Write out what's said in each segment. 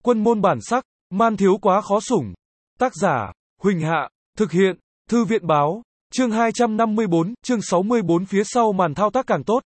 Quân môn bản sắc, man thiếu quá khó sủng. Tác giả, Huỳnh Hạ, thực hiện, Thư viện báo, chương 254, chương 64 phía sau màn thao tác càng tốt.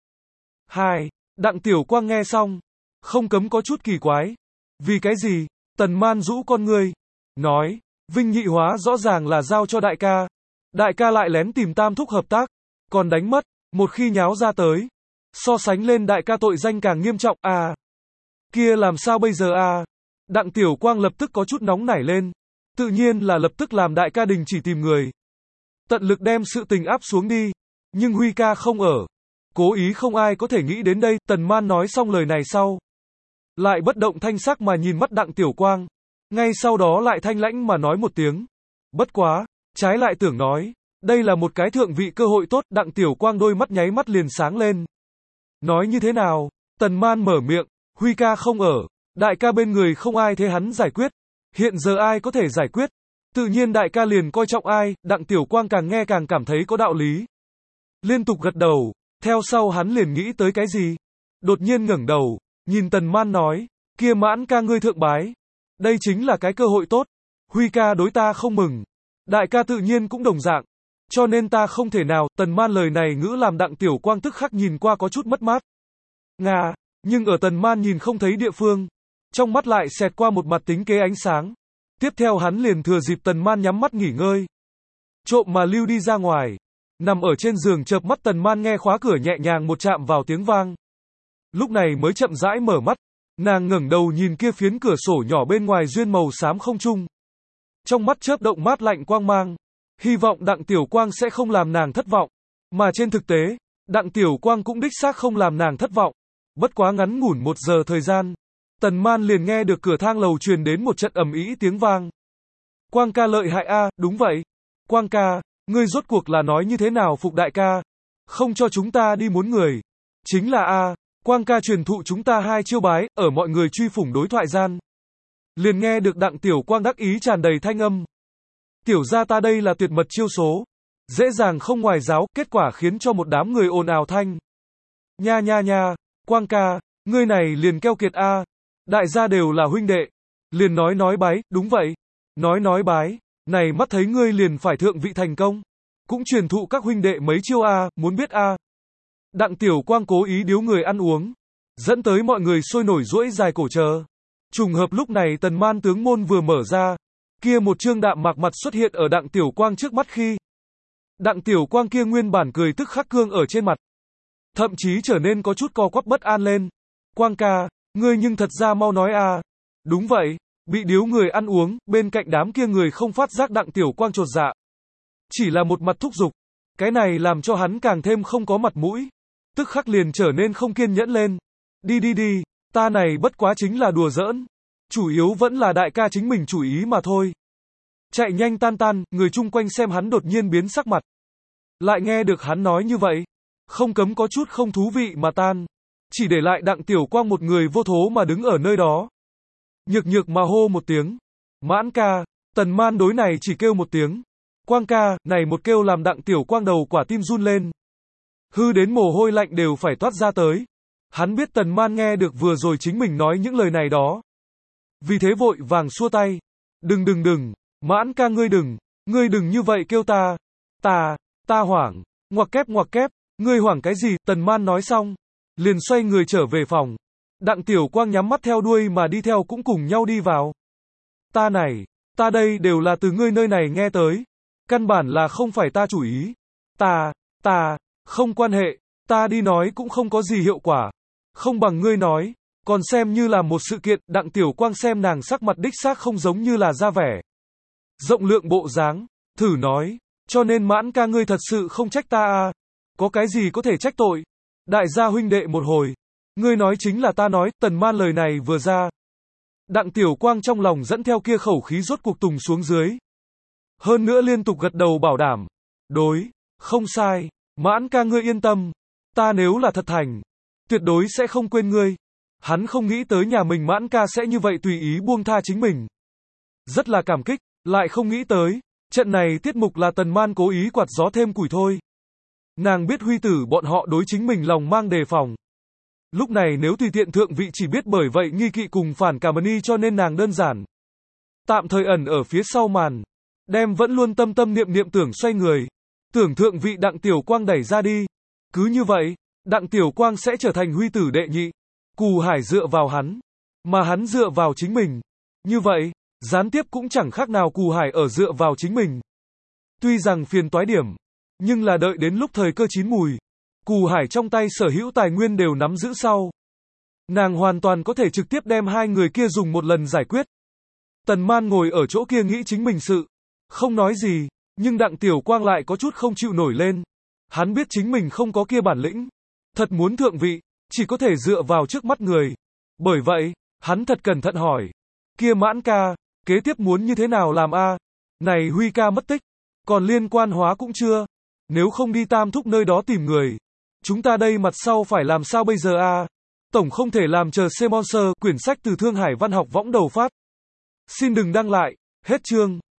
2. Đặng Tiểu Quang nghe xong, không cấm có chút kỳ quái. Vì cái gì? Tần Man rũ con ngươi, nói, Vinh Nhị Hóa rõ ràng là giao cho đại ca. Đại ca lại lén tìm Tam Thúc hợp tác, còn đánh mất, một khi nháo ra tới. So sánh lên đại ca tội danh càng nghiêm trọng, à. Kia làm sao bây giờ à? Đặng Tiểu Quang lập tức có chút nóng nảy lên. Tự nhiên là lập tức làm đại ca đình chỉ tìm người. Tận lực đem sự tình áp xuống đi. Nhưng Huy ca không ở. Cố ý không ai có thể nghĩ đến đây. Tần Man nói xong lời này sau, lại bất động thanh sắc mà nhìn mắt Đặng Tiểu Quang. Ngay sau đó lại thanh lãnh mà nói một tiếng. Bất quá, trái lại tưởng nói, đây là một cái thượng vị cơ hội tốt. Đặng Tiểu Quang đôi mắt nháy mắt liền sáng lên. Nói như thế nào? Tần Man mở miệng, Huy ca không ở, đại ca bên người không ai thế hắn giải quyết. Hiện giờ ai có thể giải quyết? Tự nhiên đại ca liền coi trọng ai. Đặng Tiểu Quang càng nghe càng cảm thấy có đạo lý. Liên tục gật đầu, theo sau hắn liền nghĩ tới cái gì? Đột nhiên ngẩng đầu, nhìn Tần Man nói, kia Mãn ca ngươi thượng bái. Đây chính là cái cơ hội tốt. Huy ca đối ta không mừng. Đại ca tự nhiên cũng đồng dạng. Cho nên ta không thể nào. Tần Man lời này ngữ làm Đặng Tiểu Quang tức khắc nhìn qua có chút mất mát. Nga, nhưng ở Tần Man nhìn không thấy địa phương, trong mắt lại xẹt qua một mặt tính kế ánh sáng. Tiếp theo hắn liền thừa dịp Tần Man nhắm mắt nghỉ ngơi, trộm mà lưu đi ra ngoài. Nằm ở trên giường chợp mắt Tần Man nghe khóa cửa nhẹ nhàng một chạm vào tiếng vang. Lúc này mới chậm rãi mở mắt, nàng ngẩng đầu nhìn kia phiến cửa sổ nhỏ bên ngoài duyên màu xám không trung. Trong mắt chớp động mát lạnh quang mang, hy vọng Đặng Tiểu Quang sẽ không làm nàng thất vọng. Mà trên thực tế, Đặng Tiểu Quang cũng đích xác không làm nàng thất vọng. Bất quá ngắn ngủn 1 giờ thời gian, Tần Man liền nghe được cửa thang lầu truyền đến một trận ầm ĩ tiếng vang. Quang ca lợi hại a, đúng vậy. Quang ca, ngươi rốt cuộc là nói như thế nào phục đại ca? Không cho chúng ta đi muốn người. Chính là a, Quang ca truyền thụ chúng ta 2 chiêu bái, ở mọi người truy phủng đối thoại gian. Liền nghe được Đặng Tiểu Quang đắc ý tràn đầy thanh âm. Tiểu gia ta đây là tuyệt mật chiêu số. Dễ dàng không ngoài giáo, kết quả khiến cho một đám người ồn ào thanh. Nha nha nha, Quang ca, ngươi này liền keo kiệt a. Đại gia đều là huynh đệ. Liền nói bái, đúng vậy. Nói bái, này mắt thấy ngươi liền phải thượng vị thành công. Cũng truyền thụ các huynh đệ mấy chiêu a, muốn biết a. Đặng Tiểu Quang cố ý điếu người ăn uống, dẫn tới mọi người sôi nổi duỗi dài cổ chờ. Trùng hợp lúc này Tần Man tướng môn vừa mở ra, kia một trương đạm mạc mặt xuất hiện ở Đặng Tiểu Quang trước mắt khi. Đặng Tiểu Quang kia nguyên bản cười tức khắc cương ở trên mặt, thậm chí trở nên có chút co quắp bất an lên. Quang ca, ngươi nhưng thật ra mau nói a. Đúng vậy, bị điếu người ăn uống, bên cạnh đám kia người không phát giác Đặng Tiểu Quang chột dạ. Chỉ là một mặt thúc giục, cái này làm cho hắn càng thêm không có mặt mũi. Tức khắc liền trở nên không kiên nhẫn lên. Đi, ta này bất quá chính là đùa giỡn. Chủ yếu vẫn là đại ca chính mình chủ ý mà thôi. Chạy nhanh tan, người chung quanh xem hắn đột nhiên biến sắc mặt. Lại nghe được hắn nói như vậy, không cấm có chút không thú vị mà tan. Chỉ để lại Đặng Tiểu Quang một người vô thố mà đứng ở nơi đó. Nhược mà hô một tiếng. Mãn ca, Tần Man đối này chỉ kêu một tiếng. Quang ca, này một kêu làm Đặng Tiểu Quang đầu quả tim run lên. Hư đến mồ hôi lạnh đều phải toát ra tới. Hắn biết Tần Man nghe được vừa rồi chính mình nói những lời này đó. Vì thế vội vàng xua tay. Đừng, Mãn ca ngươi đừng như vậy kêu ta. Ta hoảng, ngoặc kép, ngươi hoảng cái gì? Tần Man nói xong, liền xoay người trở về phòng. Đặng Tiểu Quang nhắm mắt theo đuôi mà đi theo cũng cùng nhau đi vào. Ta đây đều là từ ngươi nơi này nghe tới. Căn bản là không phải ta chủ ý. Ta, không quan hệ, ta đi nói cũng không có gì hiệu quả. Không bằng ngươi nói, còn xem như là một sự kiện. Đặng Tiểu Quang xem nàng sắc mặt đích xác không giống như là ra vẻ rộng lượng bộ dáng, thử nói, cho nên Mãn ca ngươi thật sự không trách ta à? Có cái gì có thể trách tội? Đại gia huynh đệ một hồi, ngươi nói chính là ta nói. Tần Man lời này vừa ra, Đặng Tiểu Quang trong lòng dẫn theo kia khẩu khí rốt cuộc tùng xuống dưới. Hơn nữa liên tục gật đầu bảo đảm, đối, không sai, Mãn ca ngươi yên tâm, ta nếu là thật thành, tuyệt đối sẽ không quên ngươi. Hắn không nghĩ tới nhà mình Mãn ca sẽ như vậy tùy ý buông tha chính mình. Rất là cảm kích, lại không nghĩ tới, trận này tiết mục là Tần Man cố ý quạt gió thêm củi thôi. Nàng biết Huy tử bọn họ đối chính mình lòng mang đề phòng. Lúc này nếu tùy tiện thượng vị chỉ biết bởi vậy nghi kỵ cùng phản cảm Mani cho nên nàng đơn giản. Tạm thời ẩn ở phía sau màn. Đem vẫn luôn tâm tâm niệm niệm tưởng xoay người. Tưởng thượng vị Đặng Tiểu Quang đẩy ra đi. Cứ như vậy, Đặng Tiểu Quang sẽ trở thành huy tử đệ nhị. Cù Hải dựa vào hắn. Mà hắn dựa vào chính mình. Như vậy, gián tiếp cũng chẳng khác nào Cù Hải ở dựa vào chính mình. Tuy rằng phiền toái điểm, nhưng là đợi đến lúc thời cơ chín mùi. Cù Hải trong tay sở hữu tài nguyên đều nắm giữ sau. Nàng hoàn toàn có thể trực tiếp đem hai người kia dùng một lần giải quyết. Tần Man ngồi ở chỗ kia nghĩ chính mình sự. Không nói gì, nhưng Đặng Tiểu Quang lại có chút không chịu nổi lên. Hắn biết chính mình không có kia bản lĩnh. Thật muốn thượng vị, chỉ có thể dựa vào trước mắt người. Bởi vậy, hắn thật cẩn thận hỏi. Kia Mãn ca, kế tiếp muốn như thế nào làm a? Này Huy ca mất tích, còn liên quan hóa cũng chưa. Nếu không đi Tam Thúc nơi đó tìm người. Chúng ta đây mặt sau phải làm sao bây giờ a? Tổng không thể làm chờ Semonser, quyển sách từ Thương Hải Văn học võng đầu phát. Xin đừng đăng lại, hết chương.